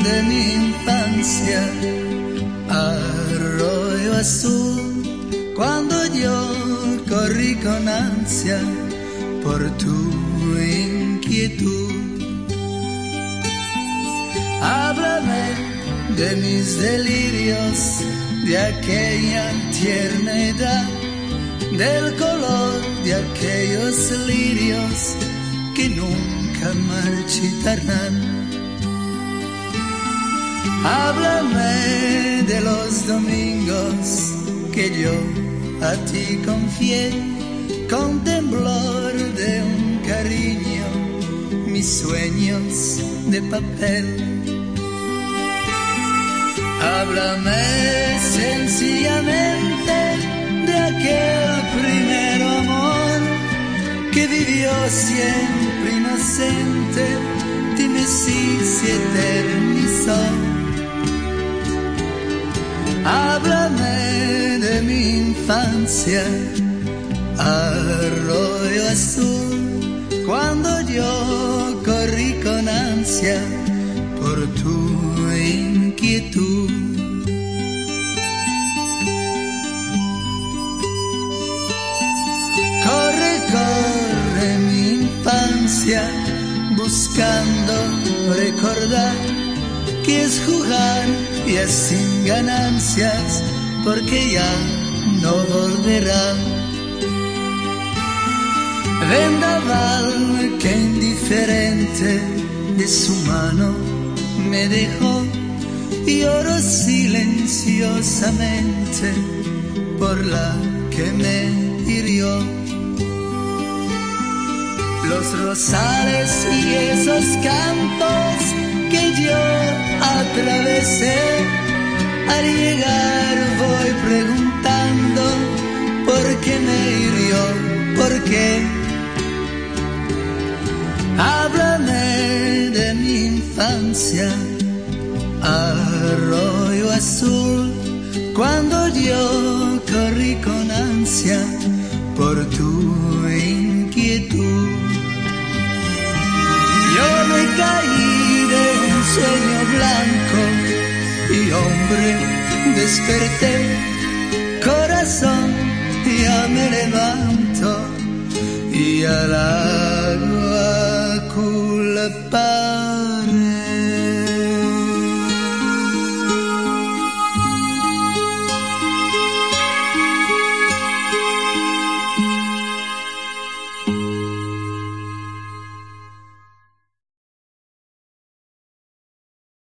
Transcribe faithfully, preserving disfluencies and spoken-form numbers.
de mi infancia, arroyo azul, cuando yo corrí con ansia por tu inquietud. Háblame de mis delirios, de aquella tierna edad, del color de aquellos lirios que nunca marchitarán. Háblame de los domingos que yo a ti confié, con temblor de un cariño, mis sueños de papel. Háblame sencillamente de aquel primer amor que vivió siempre inocente, dime si se eternizó. Háblame de mi infancia, arroyo azul, cuando yo corrí con ansia por tu inquietud. Corre, corre mi infancia, buscando recordar que es jugar y es sin ganancias, porque ya no volverá. Vendaval que indiferente de su mano me dejó, lloro silenciosamente por la que me hirió. Los rosales y esos campos que yo atravesé, al llegar voy preguntando por qué me hirió, por qué. Háblame de mi infancia, arroyo azul, cuando yo corrí con ansia por tu inquietud. Yo me caí de un sueño blanco y hombre desperté, corazón ya me levanto y al agua culpa